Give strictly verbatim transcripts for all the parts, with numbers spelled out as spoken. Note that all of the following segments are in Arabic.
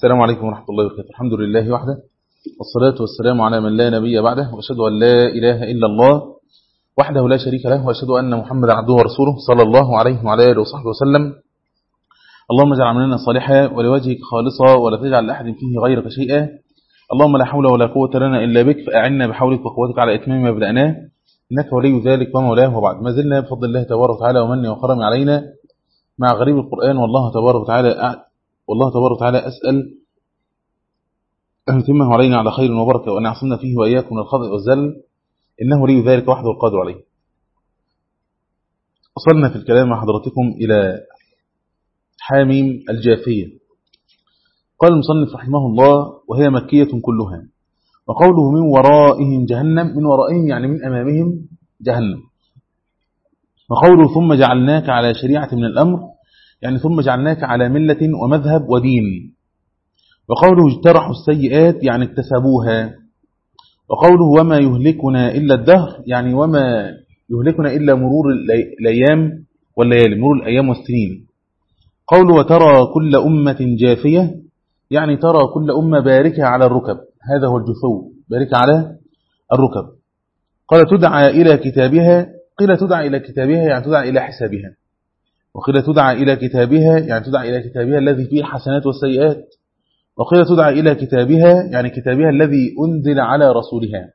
السلام عليكم ورحمة الله وبركاته. الحمد لله وحده، والصلاة والسلام على من لا نبي بعده، وأشهد أن لا إله إلا الله وحده لا شريك له، وأشهد أن محمدا عبده ورسوله صلى الله عليه وعلى آله وصحبه وسلم. اللهم اجعل عملنا صالحا ولوجهك خالصا ولا تجعل لأحد فيه غيرك شيئا. اللهم لا حول ولا قوة لنا إلا بك، فأعنا بحولك وقوتك على إتمام ما بدأناه، إنك ولي ذلك ومولاه. وبعد، ما زلنا بفضل الله تبارك وتعالى ومنه وكرم علينا مع غريب القرآن، والله تبارك وتعالى والله تبارك وتعالى أسأل أن يتمه علينا على خير وبركة، وأن يعصمنا فيه وإياكم من الخطأ والزل، إنه ولي ذلك وحده القادر عليه. وصلنا في الكلام مع حضراتكم إلى حاميم الجاثية. قال المصنف رحمه الله: وهي مكية كلها. وقوله من ورائهم جهنم، من ورائهم يعني من أمامهم جهنم. وقوله ثم جعلناك على شريعة من الأمر، يعني ثم جعلناك على ملة ومذهب ودين. وقوله اجترحوا السيئات يعني اكتسبوها. وقوله وما يهلكنا إلا الدهر، يعني وما يهلكنا إلا مرور الأيام والليالي، مرور الأيام والسنين. قوله وترى كل أمة جاثية، يعني ترى كل أمة باركة على الركب، هذا هو الجثو، باركة على الركب. قال تدعى إلى كتابها، قيل تدعى إلى كتابها يعني تدعى إلى حسابها، وقيل تدعى إلى كتابها يعني تدعى إلى كتابها الذي فيه الحسنات والسيئات، وقيل تدعى إلى كتابها يعني كتابها الذي أنزل على رسولها.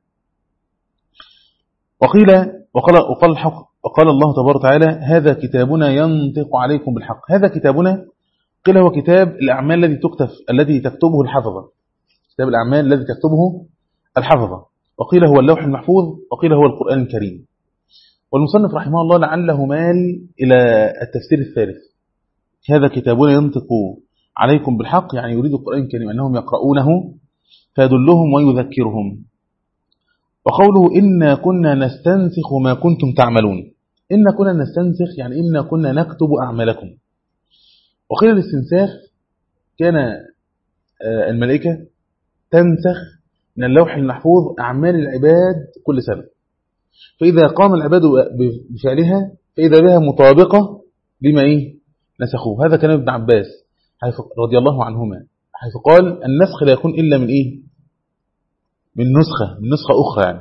وقيل وقال, وقال, الحق وقال الله تبارك وتعالى هذا كتابنا ينطق عليكم بالحق. هذا كتابنا قيل هو كتاب الأعمال الذي تكتب الذي تكتبه الحفظة، كتاب الأعمال الذي تكتبه الحفظة. وقيل هو اللوح المحفوظ، وقيل هو القرآن الكريم. والمصنف رحمه الله لعله مال إلى التفسير الثالث، هذا كتابنا ينطق عليكم بالحق، يعني يريد القرآن الكريم أنهم يقرؤونه فيدلهم ويذكرهم. وقوله إنا كنا نستنسخ ما كنتم تعملون، إنا كنا نستنسخ يعني إنا كنا نكتب أعمالكم. وقيل الاستنساخ كان الملائكة تنسخ من اللوح المحفوظ أعمال العباد كل سنة، فإذا قام العباد بفعلها فإذا بها مطابقة لما إيه نسخوه. هذا كان ابن عباس رضي الله عنهما، حيث قال النسخ لا يكون إلا من إيه من نسخة من نسخة أخرى يعني.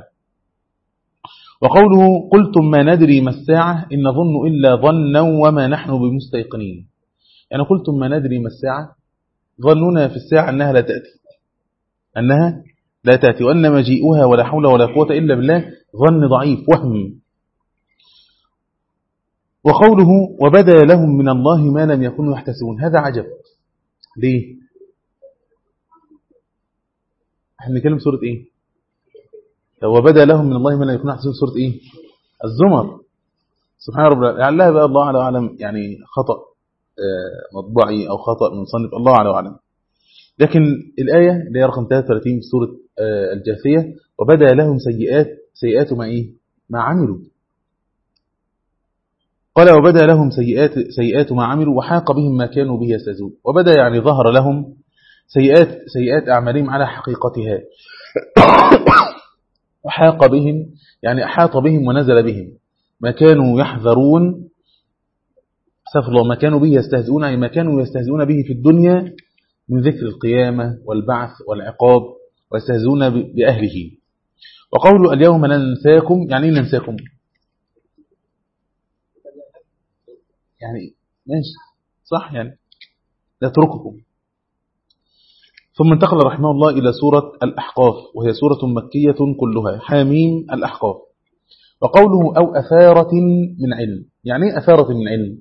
وقوله قلتم ما ندري ما الساعة إن نظن إلا ظنا وما نحن بمستيقنين، يعني قلتم ما ندري ما الساعة، ظننا في الساعة أنها لا تأتي أنها لا تأتي وأن مجيئها ولا حول ولا قوة إلا بالله، ظن ضعيف وهم. وقوله وبدا لهم من الله ما لم يكونوا يحتسبون، هذا عجب. ليه؟ احنا نتكلم سورة ايه؟ وبدا لهم من الله ما لم يكونوا يحتسبون، سورة ايه؟ الزمر. سبحان رب العالمين، لعلها بقى الله على أعلم، يعني خطأ مطبعي أو خطأ من مصنف، الله على أعلم. لكن الآية اللي هي رقم ثلاثة وثلاثين في سورة الجاثية وبدا لهم سيئات سيئات ما إيه؟ ما عملوا. قال وبدا لهم سيئات سيئات ما عملوا وحاق بهم ما كانوا به يستهزئون. وبدا يعني ظهر لهم سيئات سيئات أعمالهم على حقيقتها وحاق بهم يعني أحاط بهم ونزل بهم ما كانوا يحذرون، استغفر الله، ما كانوا به يستهزئون، يعني ما كانوا يستهزئون به في الدنيا من ذكر القيامة والبعث والعقاب، ويستهزئون بأهله. وقولوا اليوم ننساكم، يعني ايه ننساكم؟ يعني ماشي صح، يعني نترككم. ثم انتقل رحمه الله إلى سورة الأحقاف، وهي سورة مكية كلها، حاميم الأحقاف. وقوله أو أثارة من علم، يعني ايه أثارة من علم؟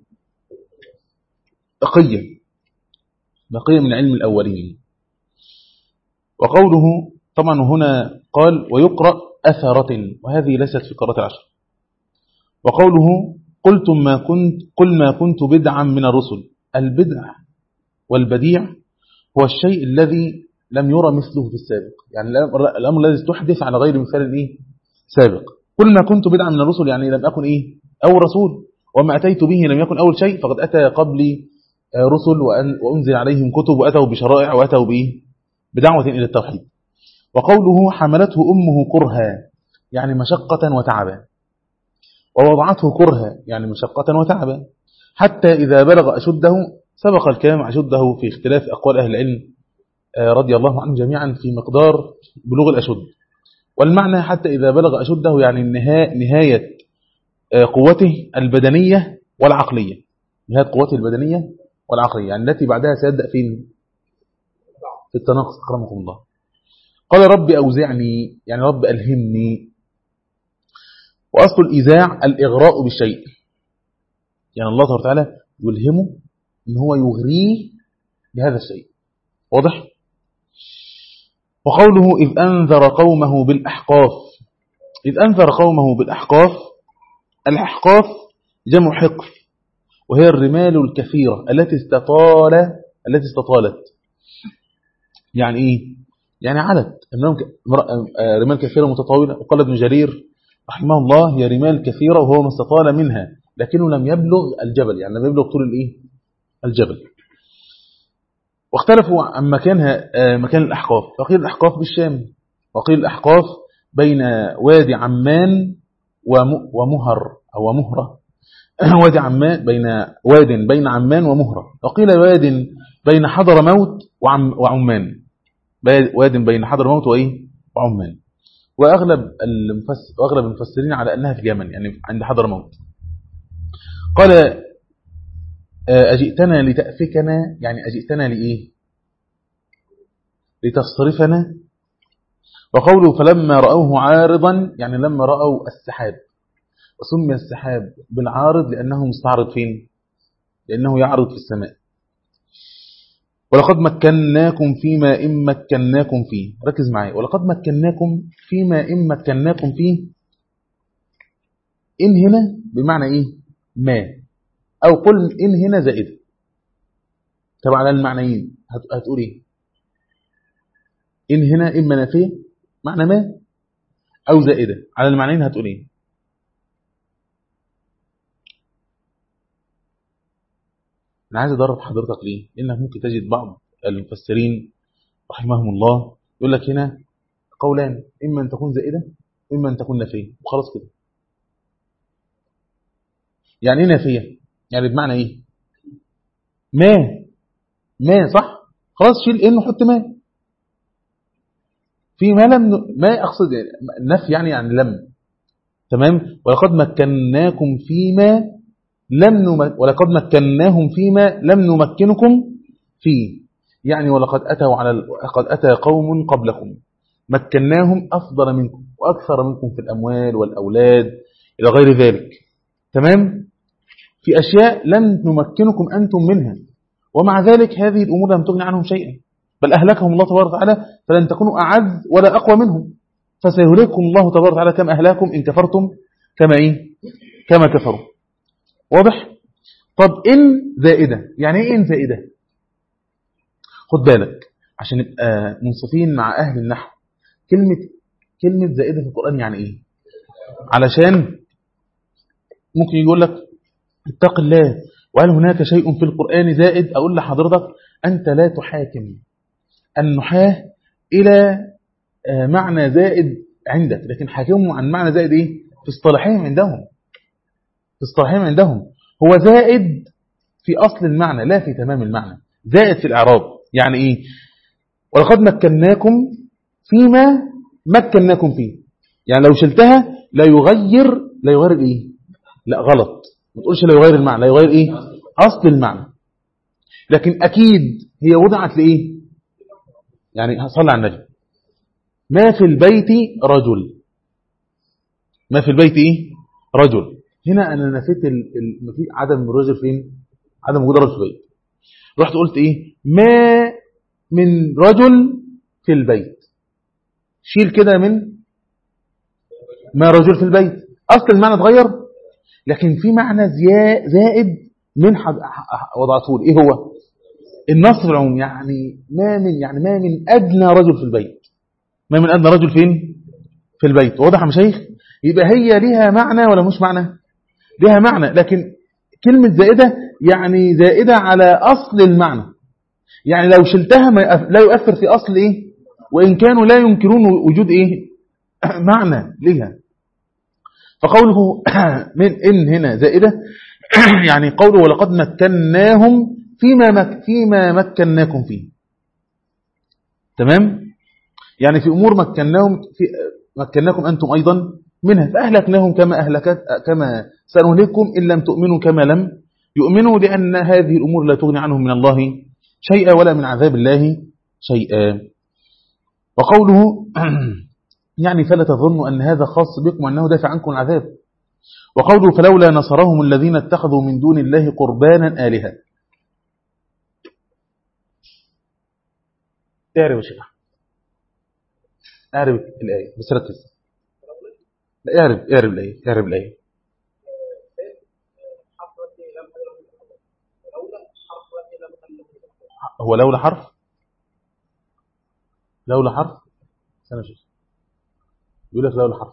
بقية بقية من علم الأولين. وقوله طبعا هنا قال ويقرأ أثارة، وهذه ليست في قراءة العشر. وقوله قلتم ما كنت قل ما كنت بدعا من الرسل، البدع والبديع هو الشيء الذي لم يرى مثله في السابق، يعني الأمر الذي تحدث على غير مثال إيه سابق. قل ما كنت بدعا من الرسل يعني لم أكن إيه أول رسول، وما أتيت به لم يكن أول شيء، فقد أتى قبلي رسل وأنزل عليهم كتب وأتوا بشرائع وأتوا بإيه بدعوة إلى التوحيد. وقوله حملته أمه كرها يعني مشقة وتعبا، ووضعته كرها يعني مشقة وتعبا، حتى إذا بلغ أشده. سبق الكلام أشده في اختلاف أقوال أهل العلم رضي الله عنهم جميعا في مقدار بلوغ الأشد. والمعنى حتى إذا بلغ أشده يعني نهاية قوته البدنية والعقلية، نهاية قوته البدنية والعقلية، يعني التي بعدها سيبدأ فين؟ في التناقص أكرمكم الله. قال رب أوزعني، يعني رب ألهمني. وأصل الإيزاع الإغراء بالشيء، يعني الله تبارك وتعالى يلهمه إن هو يغريه بهذا الشيء. واضح؟ وقوله إذ أنذر قومه بالأحقاف، إذ أنذر قومه بالأحقاف، الأحقاف جمع حقف، وهي الرمال الكثيرة التي استطال التي استطالت. يعني إيه؟ يعني علت رمال كثيرة متطاولة. وقال ابن جرير رحمه الله هي رمال كثيرة وهو ما استطال منها لكنه لم يبلغ الجبل، يعني لم يبلغ طول الإيه؟ الجبل. واختلفوا عن مكانها مكان الأحقاف، فقيل الأحقاف بالشام، وقيل الأحقاف بين وادي عمان ومهر أو مهرة وادي عمان بين واد بين عمان ومهرة، وقيل واد بين حضرموت وعمان، واد بين حضرموت وإيه وعمان. وأغلب المفسر وأغلب المفسرين على أنها في اليمن، يعني عند حضرموت. قال أجئتنا لتأفكنا، يعني أجئتنا لإيه؟ لتصرفنا. وقوله فلما رأوه عارضا، يعني لما رأوا السحاب، وسمي السحاب بالعارض لأنه مستعرض فين؟ لأنه يعرض في السماء. ولقد مكناكم فيما إن مكناكم فيه، ركز معي، ولقد مكناكم فيما إن مكناكم فيه. إن هنا بمعنى إيه؟ ما، أو قل إن هنا زائدة. طب على المعنيين هتقول إيه؟ إن هنا إما نافية معنى ما، أو زائدة. على المعنيين هتقول إيه؟ أنا عايز أدرب حضرتك ليه؟ لأنك ممكن تجد بعض المفسرين رحمهم الله يقول لك هنا قولان، إما أن تكون زائدة إما أن تكون نافية، وخلاص كده. يعني إيه نافية؟ يعني بمعنى إيه؟ ما ما صح؟ خلاص شيل إن وحط ما. في ما لم ما أقصد النفي يعني يعني لم، تمام. ولقد مكناكم فيما لم نمك ولقد مكناهم فيما لم نمكنكم فيه، يعني ولقد أتوا على قد أتى قوم قبلكم مكناهم أفضل منكم وأكثر منكم في الأموال والأولاد إلى غير ذلك، تمام، في أشياء لم نمكنكم أنتم منها، ومع ذلك هذه الأمور لم تغني عنهم شيئا، بل أهلكهم الله تبارك وتعالى فلن تكونوا أعز ولا أقوى منهم، فسيهلككم الله تبارك وتعالى كما أهلاكم إن كفرتم كما إيه كما كفروا. واضح؟ طب إن زائدة، يعني إيه إن زائدة؟ خد بالك عشان نبقى منصفين مع أهل النحو، كلمة كلمة زائدة في القرآن يعني إيه؟ علشان ممكن يقول لك اتق الله وهل هناك شيء في القرآن زائد؟ أقول لحضرتك أنت لا تحاكم النحاة إلى معنى زائد عندك، لكن حاكمهم عن معنى زائد إيه؟ في اصطلاحهم عندهم في اصطلاحهم عندهم هو زائد في أصل المعنى لا في تمام المعنى، زائد في الإعراب. يعني إيه؟ ولقد مكناكم فيما مكناكم فيه، يعني لو شلتها لا يغير لا يغير إيه؟ لا غلط، ما تقولش لا يغير المعنى، لا يغير إيه؟ أصل المعنى. لكن أكيد هي وضعت لإيه؟ يعني صلى على النبي، ما في البيت رجل، ما في البيت إيه؟ رجل. هنا أنا نفيت عدم الرجل فين؟ عدم وجود رجل في البيت. رحت قلت إيه؟ ما من رجل في البيت، شيل كده من ما رجل في البيت، أصل المعنى اتغير، لكن في معنى زائد من وضعته. إيه هو؟ النص في العموم، يعني ما من يعني ما من أدنى رجل في البيت، ما من أدنى رجل فين؟ في البيت. واضح يا مشايخ؟ يبقى هي ليها معنى ولا مش معنى؟ ليها معنى، لكن كلمة زائدة يعني زائدة على أصل المعنى، يعني لو شلتها لا يؤثر في أصل إيه؟ وإن كانوا لا ينكرون وجود إيه؟ معنى لها. فقوله من إن هنا زائدة يعني قوله ولقد مكناهم فيما مك فيما مكناكم فيه. تمام. يعني في أمور مكناهم في مكناكم أنتم أيضا منها فأهلكناهم كما أهلكت كما سنهلككم إن لم تؤمنوا كما لم يؤمنوا، لأن هذه الأمور لا تغني عنهم من الله شيئا ولا من عذاب الله شيئا. وقوله يعني فلا تظنوا أن هذا خاص بكم وأنه دافع عنكم العذاب. وقوله فلولا نصرهم الذين اتخذوا من دون الله قربانا آلهة. اعرف يا شيخ، اعرف الآية بس ركز. لا اعرف اعرف الآية اعرف الآية. هو لولا حرف لولا حرف سنة شيخ يقول لك لولا حرف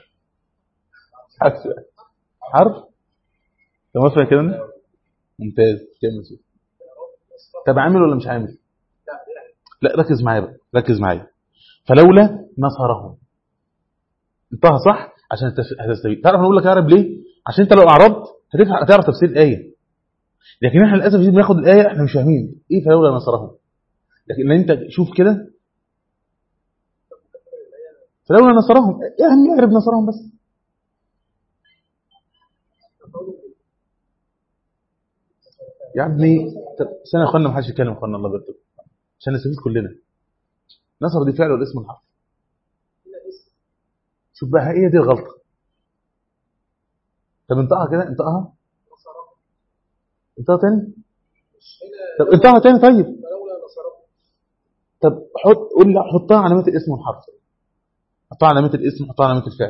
حرف تمام فاهم كده. ممتاز كمل شيخ. طب عامل ولا مش عامل؟ لا ركز معايا بقى ركز معايا. فلولا نصرهم انتهى صح عشان هتستفيد. تعرف انا اقول لك اعرف ليه؟ عشان انت لو اعرضت هتعرف تفسير الايه، لكن احنا للاسف بناخد الايه احنا مش فاهمين ايه فلولا نصرهم. لكن انت شوف كده فلولا نصرهم يا عم اعرف نصرهم بس. يا عمي سنه يا اخوانا ما حدش يتكلم يا اخوانا الله يبارك عشان نستفيد كلنا. نصر دي فعل ولا اسم الحرف؟ شوف بقى هي دي الغلطه. طب انطقها كده انطقها انطقها تاني. طب انطقها تاني طيب. طب حط قول لي حطها علامات الاسم والحرف. حطها علامات الاسم حطها علامات الفعل.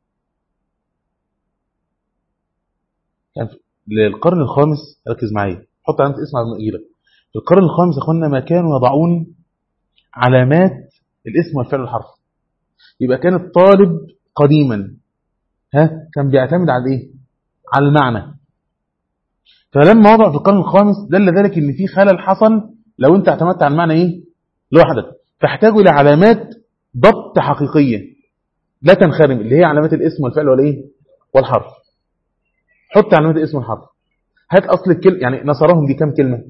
يعني للقرن الخامس ركز معايا حط علامه الاسم على المقيله. في القرن الخامس يا اخوانا ما كانوا يضعون علامات الاسم والفعل والحرف. يبقى كان الطالب قديما ها كان بيعتمد على ايه؟ على المعنى. فلما وضع في القرن الخامس دل ذلك ان في خلل حصل لو انت اعتمدت على المعنى ايه لوحدك، فاحتاجوا الى علامات ضبط حقيقيه لا تنخرم اللي هي علامات الاسم والفعل والايه والحرف. حط علامات الاسم والحرف. هات اصل الكلمه يعني نصرهم دي كام كلمه؟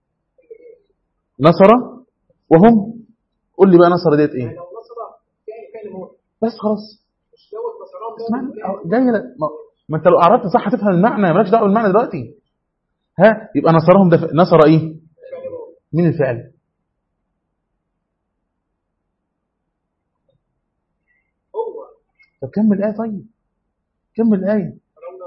نصر وهم. قول لي بقى نصر ديت ايه؟ بس خلاص جاي ما... ما انت لو اعرضت صح هتفهم المعنى مالكش دعوه بالمعنى دلوقتي. ها يبقى نصرهم ده نصر ايه؟ مين الفعل؟ هو. طب كمل الايه طيب كمل الايه.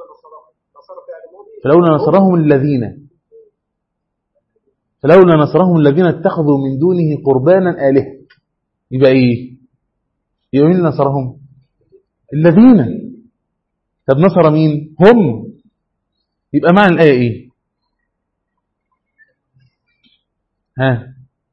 فلولا نصرهم الذين فلولا نصرهم الذين اتخذوا من دونه قربانا آلهة. يبقى ايه؟ يبقى مين نصرهم؟ الذين. طب نصر مين؟ هم. يبقى معنى الآية ايه؟ ها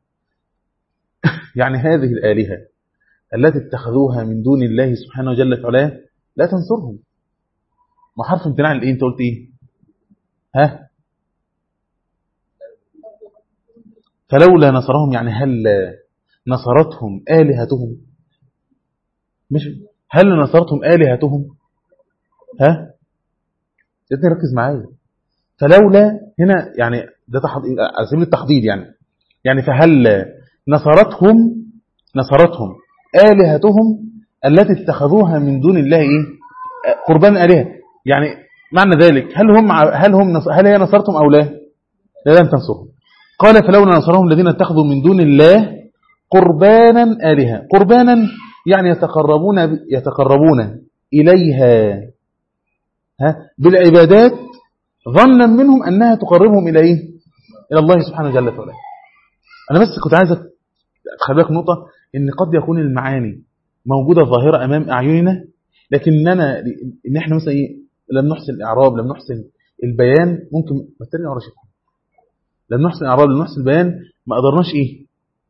يعني هذه الآلهة التي اتخذوها من دون الله سبحانه وجل وعلا لا تنصرهم. ما حرف امتناع الايه انت قلت ايه؟ ها فلولا نصرهم يعني هل نصرتهم آلهتهم؟ مش هل نصرتهم آلهتهم؟ ها جدني ركز معايا. فلولا هنا يعني ده تحضيد على سبيل التحضيد يعني يعني فهل نصرتهم نصرتهم آلهتهم التي اتخذوها من دون الله ايه قربان آلهة. يعني معنى ذلك هل هم هل هم هل هي نصرتهم او لا؟ لا لم تنصرهم. قال فلولا نصرهم الذين اتخذوا من دون الله قربانا آلهة. قربانا يعني يتقربون يتقربون إليها ها بالعبادات ظنا منهم أنها تقربهم إلى إيه؟ إلى الله سبحانه وتعالى. أنا بس كنت عايز أخلي لك نقطة إن قد يكون المعاني موجودة ظاهرة أمام أعيننا لكننا إن إحنا مثلا إيه لم نحسن الإعراب لم نحسن البيان ممكن مثلنا ورا شيء لم نحسن الإعراب لم نحسن البيان ما قدرناش إيه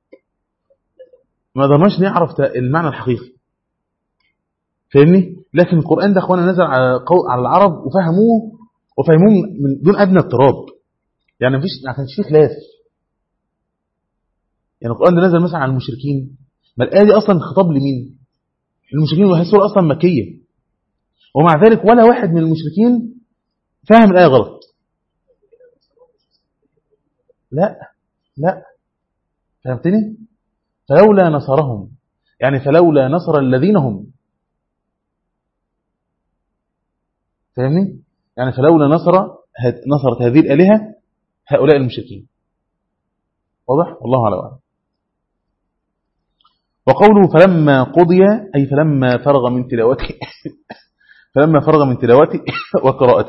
ما قدرناش نعرف المعنى الحقيقي فاهمني. لكن القرآن ده أخوانا نزل على على العرب وفهموه وفهموه من دون أدنى اضطراب. يعني مفيش ما كانش فيه خلاف. يعني القرآن ده نزل مثلا على المشركين ما الآية دي أصلا خطاب لمين؟ المشركين وهي سورة أصلا مكية ومع ذلك ولا واحد من المشركين فاهم الآية غلط. لا لا فهمتني؟ فلولا نصرهم، يعني فلولا نصر الذين هم، فاهمني؟ يعني فلولا نصر نصرت هذه الآلهة هؤلاء المشركين. واضح؟ والله أعلم. وقوله فلما قضي أي فلما فرغ من تلاوته فلما فرغ من تلاوته وقراءته.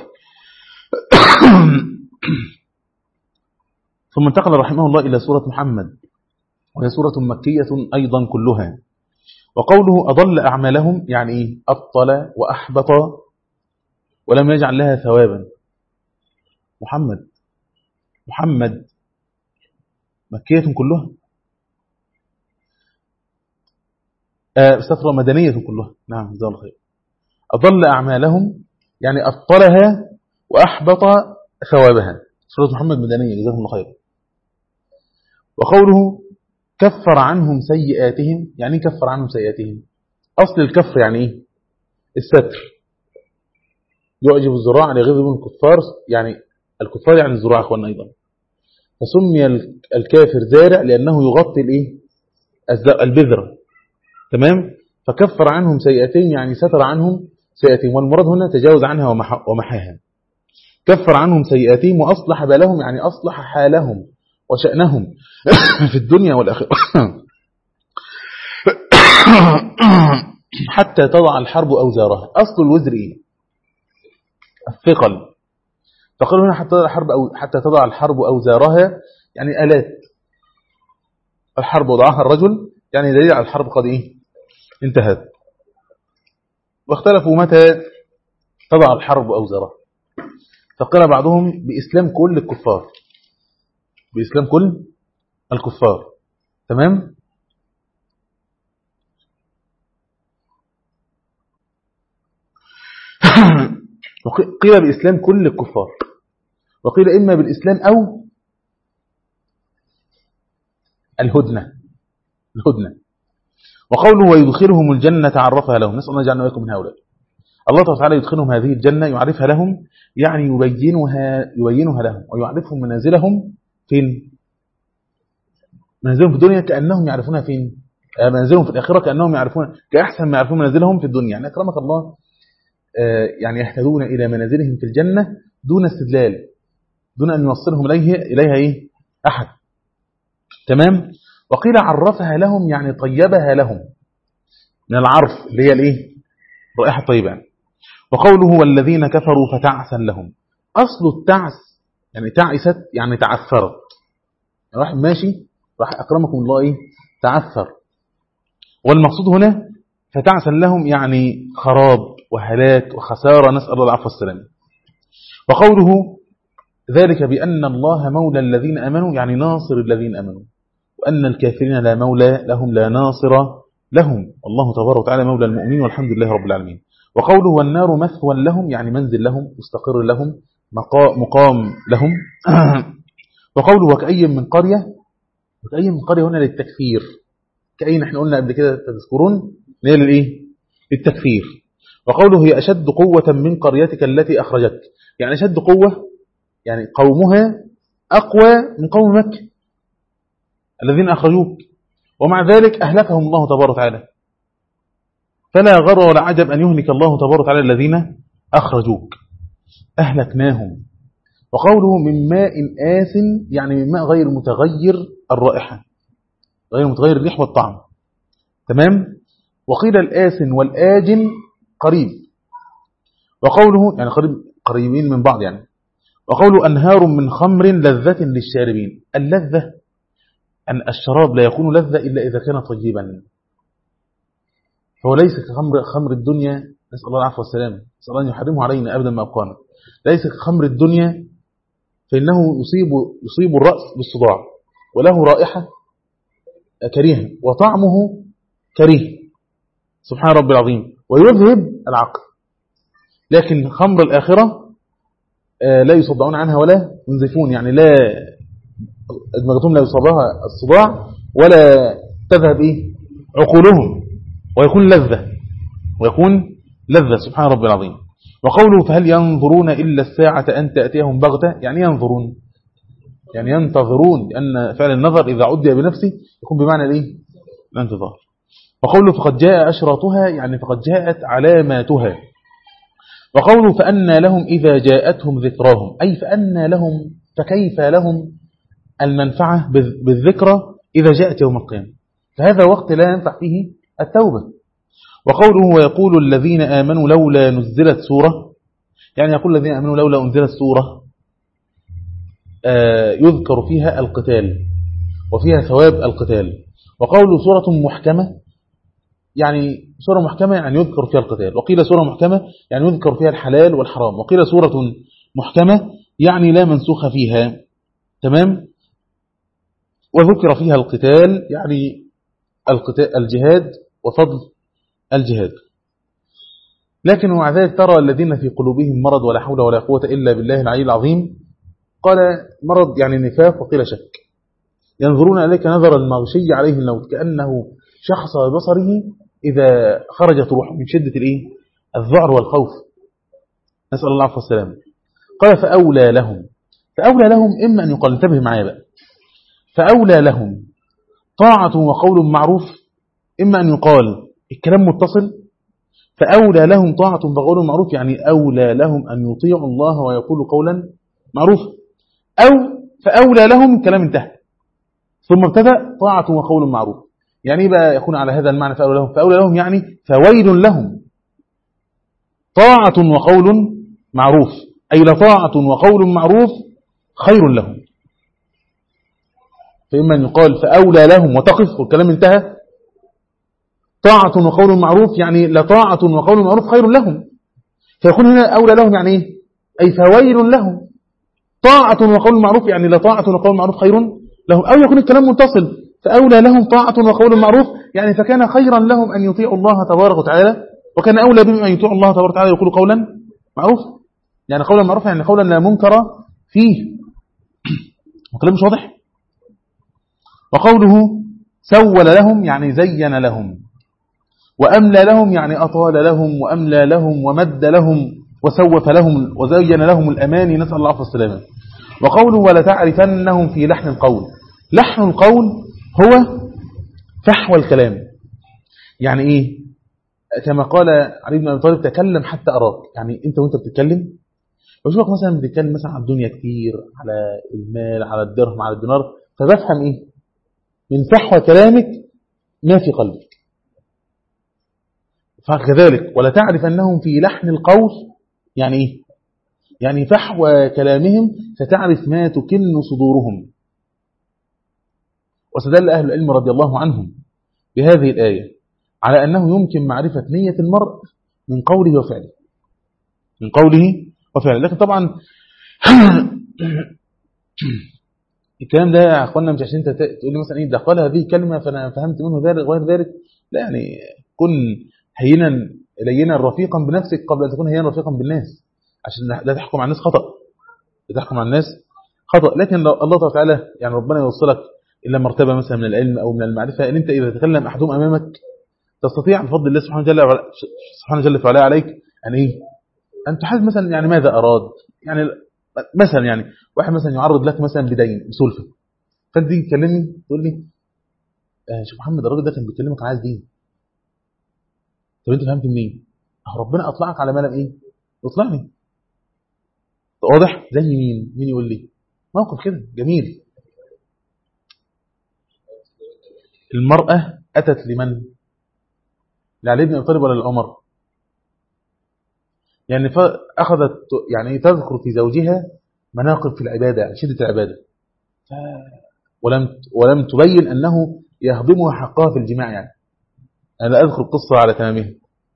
ثم انتقل رحمه الله إلى سورة محمد، وهي سورة مكية أيضا كلها. وقوله أضل أعمالهم يعني إيه؟ أبطل وأحبط ولم يجعل لها ثوابا. محمد محمد مكية كلها، استغفر مدنية كلها. نعم جزاه الله خير. أضل أعمالهم يعني أبطلها وأحبط ثوابها. سورة محمد مدنية جزاكم الله خير. وقوله كفر عنهم سيئاتهم يعني كفر عنهم سيئاتهم، أصل الكفر يعني إيه؟ الستر. يعجب الزراع ليغيظ بهم الكفار، يعني الكفار يعني الزراع أخوانا أيضا. فسمي الكافر زارع لأنه يغطي الإيه؟ البذرة. تمام. فكفر عنهم سيئاتهم يعني ستر عنهم سيئاتهم، والمراد هنا تجاوز عنها ومحاها. كفر عنهم سيئاتهم وأصلح بالهم يعني أصلح حالهم وشأنهم في الدنيا والآخرة حتى تضع الحرب أوزارها. أصل الوزر إيه؟ الثقل. فقالوا هنا حتى تضع الحرب أو حتى تضع الحرب أوزارها يعني آلات. الحرب وضعها الرجل يعني دليل على الحرب قد إيه؟ انتهت. واختلفوا متى تضع الحرب أوزارها، فقال بعضهم بإسلام كل الكفار، بإسلام كل الكفار. تمام. قيل بإسلام كل الكفار، وقيل إما بالإسلام أو الهدنة الهدنة. وقوله ويدخلهم الجنة عرفها لهم، نسأل الله جعلنا وإياكم من هؤلاء. الله تعالى يدخلهم هذه الجنة يعرفها لهم، يعني يبينها يبينها لهم ويعرفهم منازلهم فين؟ منازلهم في الدنيا كأنهم يعرفونها فين؟ منازلهم في الآخرة كأنهم يعرفون كأحسن ما يعرفون منازلهم في الدنيا. يعني أكرمك الله، يعني يهتدون إلى منازلهم في الجنة دون استدلال، دون أن يوصلهم إليه إليها إيه؟ أحد. تمام. وقيل عرفها لهم يعني طيبها لهم، من العرف اللي هي الإيه؟ رائحة طيبة يعني. وقوله والذين كفروا فتعسا لهم، أصل التعس يعني تعست يعني تعثرت. راح ماشي راح أكرمكم الله إيه؟ تعثر. والمقصود هنا فتعسا لهم يعني خراب وهلاك وخسارة، نسأل الله العفو والسلام. وقوله ذلك بأن الله مولى الذين أمنوا يعني ناصر الذين أمنوا، وأن الكافرين لا مولى لهم لا ناصر لهم، والله تبارك وتعالى مولى المؤمنين والحمد لله رب العالمين. وقوله والنار مثوى لهم يعني منزل لهم مستقر لهم مقام لهم. وقوله وكأي من قرية، وكأي من قرية هنا للتكفير، كأي نحن قلنا قبل كده تذكرون هي للإيه؟ للتكفير. وقوله هي أشد قوة من قريتك التي أخرجتك، يعني أشد قوة يعني قومها أقوى من قوم مكة الذين أخرجوك، ومع ذلك أهلكهم الله تبارك وتعالى. فلا غر ولا عجب أن يهلك الله تبارك وتعالى الذين أخرجوك، أهلكناهم. وقوله من ماء آس يعني من ماء غير متغير الرائحة، غير متغير الريح والطعم. تمام. وقيل الآسن والآجن قريب، وقوله يعني قريب قريبين من بعض يعني. وقوله أنهار من خمر لذة للشاربين، اللذة أن الشراب لا يكون لذة إلا إذا كان طيبا، هو ليس كخمر خمر الدنيا، نسأل الله العفو والسلام، نسأل الله أن يحرمه علينا أبدا ما أبقانا. ليس كخمر الدنيا فإنه يصيب يصيب الرأس بالصداع، وله رائحة كريهة وطعمه كريه سبحان رب العظيم، ويذهب العقل. لكن خمر الآخرة لا يصدعون عنها ولا ينزفون، يعني لا أدمغتهم لا يصابها الصداع ولا تذهب إيه عقولهم، ويكون لذة ويكون لذة سبحان رب العظيم. وقوله فهل ينظرون إلا الساعة أن تأتيهم بغتة، يعني ينظرون يعني ينتظرون، لأن فعل النظر إذا عدي بنفسه يكون بمعنى الإيه الانتظار. وقوله فقد جاء أشراطها يعني فقد جاءت علاماتها. وقوله فأنى لهم إذا جاءتهم ذكراهم أي فأنى لهم فكيف لهم المنفعة بالذكرى إذا جاءت يوم القيامة، فهذا وقت لا ينفع فيه التوبة. وقوله ويقول الذين آمنوا لولا نزلت سورة يعني يقول الذين آمنوا لولا أنزلت سورة يذكر فيها القتال وفيها ثواب القتال. وقوله سورة محكمة يعني سورة محكمة يعني يذكر فيها القتال، وقيل سورة محكمة يعني يذكر فيها الحلال والحرام، وقيل سورة محكمة يعني لا منسوخ فيها. تمام. وذكر فيها القتال يعني القتال الجهاد وفضل الجهاد. لكن ومع ذلك ترى الذين في قلوبهم مرض ولا حول ولا قوة إلا بالله العلي العظيم، قال مرض يعني نفاق وقيل شك، ينظرون إليك نظر المغشي عليه الموت كأنه شخص بصره إذا خرجت روح من شدة الإيه؟ الذعر والخوف، نسأل الله عفو السلام. قال فأولى لهم، فأولى لهم إما أن يقال، انتبه معايا بقى، فأولى لهم طاعة وقول معروف، إما أن يقال الكلام متصل فأولى لهم طاعة وقول معروف يعني أولى لهم أن يطيعوا الله ويقولوا قولا معروف، أو فأولى لهم كلام انتهى ثم ابتدأ طاعة وقول معروف، يعني بقى يكون على هذا المعنى فأولى لهم. فأولى لهم يعني فويل لهم طاعة وقول معروف، أي لطاعة وقول معروف خير لهم. فإما أن يقال فأولى لهم وتقف والكلام انتهى، طاعة وقول معروف يعني لطاعة وقول معروف خير لهم، فيكون هنا أولى لهم يعني إيه؟ أي فويل لهم طاعة وقول معروف يعني لطاعة وقول معروف خير لهم، أو يكون الكلام متصل فأولى لهم طاعة وقول معروف يعني فكان خيرا لهم أن يطيعوا الله تبارك وتعالى، وكان أولى بهم أن يطيعوا الله تبارك وتعالى يقولوا قولا معروف، يعني قولا معروف يعني قولا لا منكر فيه. وكلام مش واضح. وقوله سول لهم يعني زين لهم، وأملى لهم يعني أطال لهم وأملى لهم ومد لهم وسوف لهم وزين لهم الأماني، نسأل الله عفو السلامة. وقوله ولتعرفنهم في لحن القول، لحن القول هو فحوى الكلام، يعني إيه؟ كما قال علي بن أبي طالب تكلم حتى أراك، يعني أنت وأنت بتتكلم بشوفك مثلا بتتكلم مثلا على الدنيا كتير، على المال، على الدرهم، على الدينار، فبفهم إيه من فحوى كلامك ما في قلبك. فكذلك ولا تعرف أنهم في لحن القول يعني إيه؟ يعني فحوى كلامهم ستعرف ما تكن صدورهم. واستدل أهل العلم رضي الله عنهم بهذه الآية على أنه يمكن معرفة نية المرء من قوله وفعله، من قوله وفعله. لكن طبعا الكلام ده يا أخوانا مش عشان انت تقول لي مثلا إيه ده قال هذه كلمة فأنا فهمت منه ذلك غير ذلك، لا، يعني كن هينا لينا رفيقا بنفسك قبل أن تكون هينا رفيقا بالناس، عشان لا تحكم على الناس خطأ، لا تحكم على الناس خطأ. لكن لو الله تعالى يعني ربنا يوصلك إلى مرتبة مثلا من العلم أو من المعرفة إن أنت إذا تكلم أحدهم أمامك تستطيع بفضل الله سبحانه جل وعلا سبحانه جل وعلا عليك يعني إيه أن تحدد مثلا يعني ماذا أراد، يعني مثلا يعني واحد مثلا يعرض لك مثلا بدين بسلفة، فأنت تيجي تكلمني تقول لي آه شوف محمد الراجل ده كان بيكلمك عن عايز دين، طب أنت فهمت منين؟ ربنا أطلعك على ما لم إيه اطلعني. واضح؟ زي مين؟ مين يقول لي موقف كده جميل. المرأة أتت لمن؟ لعلي بن أبي طالب ولا لعمر؟ يعني أخذت يعني تذكر في زوجها مناقب في العبادة، يعني شدة العبادة، ولم ولم تبين أنه يهضمها حقها في الجماع. يعني أنا لا أذكر القصة على تمامها،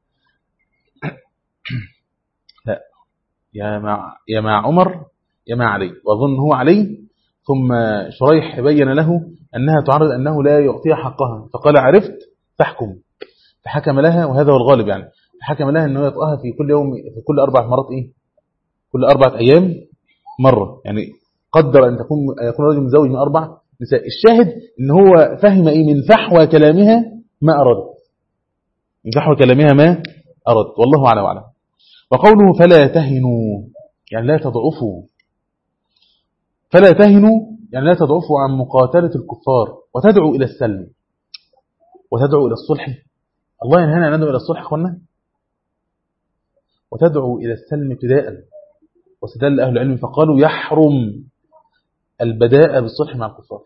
لا، يا مع يا مع عمر يا مع علي، وأظن هو علي، ثم شريح بين له أنها تعرض أنه لا يعطيها حقها، فقال عرفت فاحكم، فحكم لها، وهذا هو الغالب، يعني فحكم لها أنه يطأها في كل يوم في كل أربع مرات، إيه كل أربعة أيام مرة، يعني قدر أن تكون يكون رجل متزوج من أربع نساء. الشاهد أن هو فهم إيه من فحوى كلامها ما أراد، من فحوى كلامها ما أراد، والله أعلم وأعلم. وقوله فلا تهنوا يعني لا تضعفوا، فلا تهنوا يعني لا تضعفوا عن مقاتلة الكفار وتدعوا إلى السلم. وتدعو إلى الصلح. الله ينهانا أن ندعو إلى الصلح أخوانا، وتدعو إلى السلم ابتداء. واستدل أهل العلم فقالوا يحرم البداء بالصلح مع الكفار.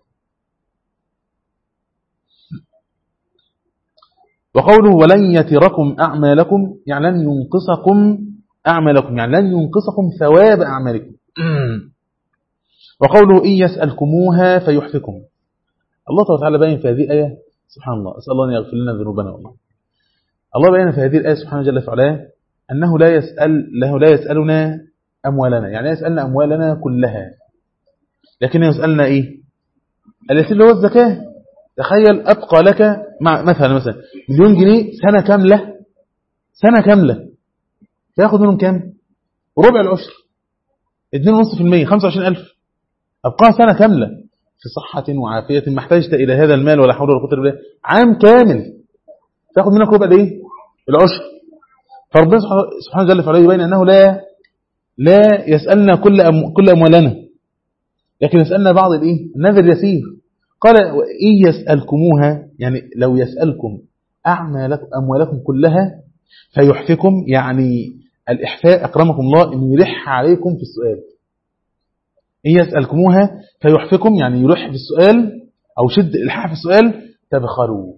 وقوله ولن يتركم أعمالكم يعني لن ينقصكم أعمالكم، يعني لن ينقصكم ثواب أعمالكم. وقوله إن يسألكموها فيحفكم. الله تعالى بين في هذه الآية سبحان الله، أسأل الله أن يغفر لنا ذنوبنا والله. الله بين في هذه الآية سبحانه جل وعلا أنه لا يسأل له لا يسألنا أموالنا، يعني لا يسألنا أموالنا كلها، لكن يسألنا إيه؟ اليسير اللي هو الزكاة. تخيل أبقى لك مع مثلا مثلا مليون جنيه سنة كاملة، سنة كاملة فياخد منهم كام؟ ربع العشر، اثنين ونص في المية، خمسة وعشرين ألف. أبقى سنة كاملة في صحة وعافية ما احتاجت إلى هذا المال ولا حول ولا قوة إلا بالله، عام كامل تاخد منك ربع الايه؟ العشر. فربنا سبحانه جل وعلا يبين أنه لا لا يسألنا كل أم كل أموالنا، لكن يسألنا بعض الايه؟ النذر يسير. قال إن يسألكموها يعني لو يسألكم أعمالكم أموالكم كلها فيحفكم، يعني الإحفاء أكرمكم الله إنه يلح عليكم في السؤال. إن يسألكموها فيحفكم يعني يلح في السؤال أو شد الإلحاح في السؤال، تبخلوا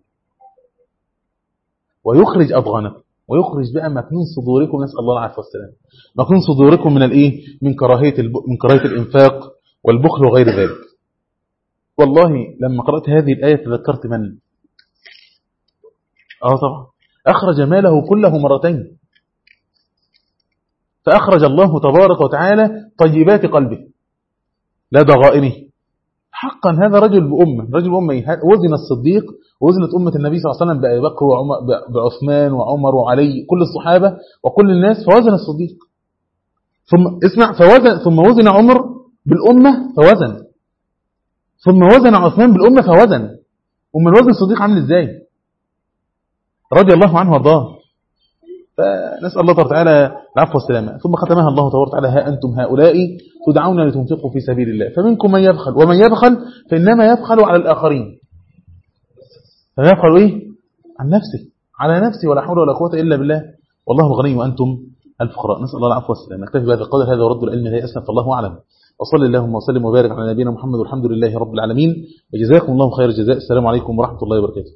ويخرج أضغانكم، ويخرج بقى مكنون صدوركم، نسأل الله العافية والسلام، مكنون صدوركم من الإيه؟ من كراهية من كراهية الإنفاق والبخل وغير ذلك. والله لما قرأت هذه الآية تذكرت من آه طبعا أخرج ماله كله مرتين، فأخرج الله تبارك وتعالى طيبات قلبه لا ضغائنه. حقا هذا رجل بأمة، رجل بأمة. وزن الصديق ووزنت أمة النبي صلى الله عليه وسلم بأبي بكر بعثمان وعمر وعلي كل الصحابة وكل الناس، فوزن الصديق ثم اسمع فوزن ثم وزن عمر بالأمة فوزن، ثم وزن عثمان بالأمة فوزن. ومن وزن الصديق عامل ازاي رضي الله عنه وارضاه. فنسأل الله تعالى العفو والسلامة. ثم ختمها الله تبارك وتعالى ها أنتم هؤلاء تدعون لتنفقوا في سبيل الله فمنكم من يبخل ومن يبخل فإنما يبخل على الآخرين. فيبخل إيه؟ عن نفسه، على نفسه، ولا حول ولا قوة إلا بالله، والله الغني وأنتم الفقراء. نسأل الله العفو والسلامة. نكتفي بهذا القدر، هذا ورد العلم لا أسلم، فالله أعلم. وصلى اللهم وسلم وبارك على نبينا محمد والحمد لله رب العالمين، وجزاكم الله خير الجزاء. السلام عليكم ورحمة الله وبركاته.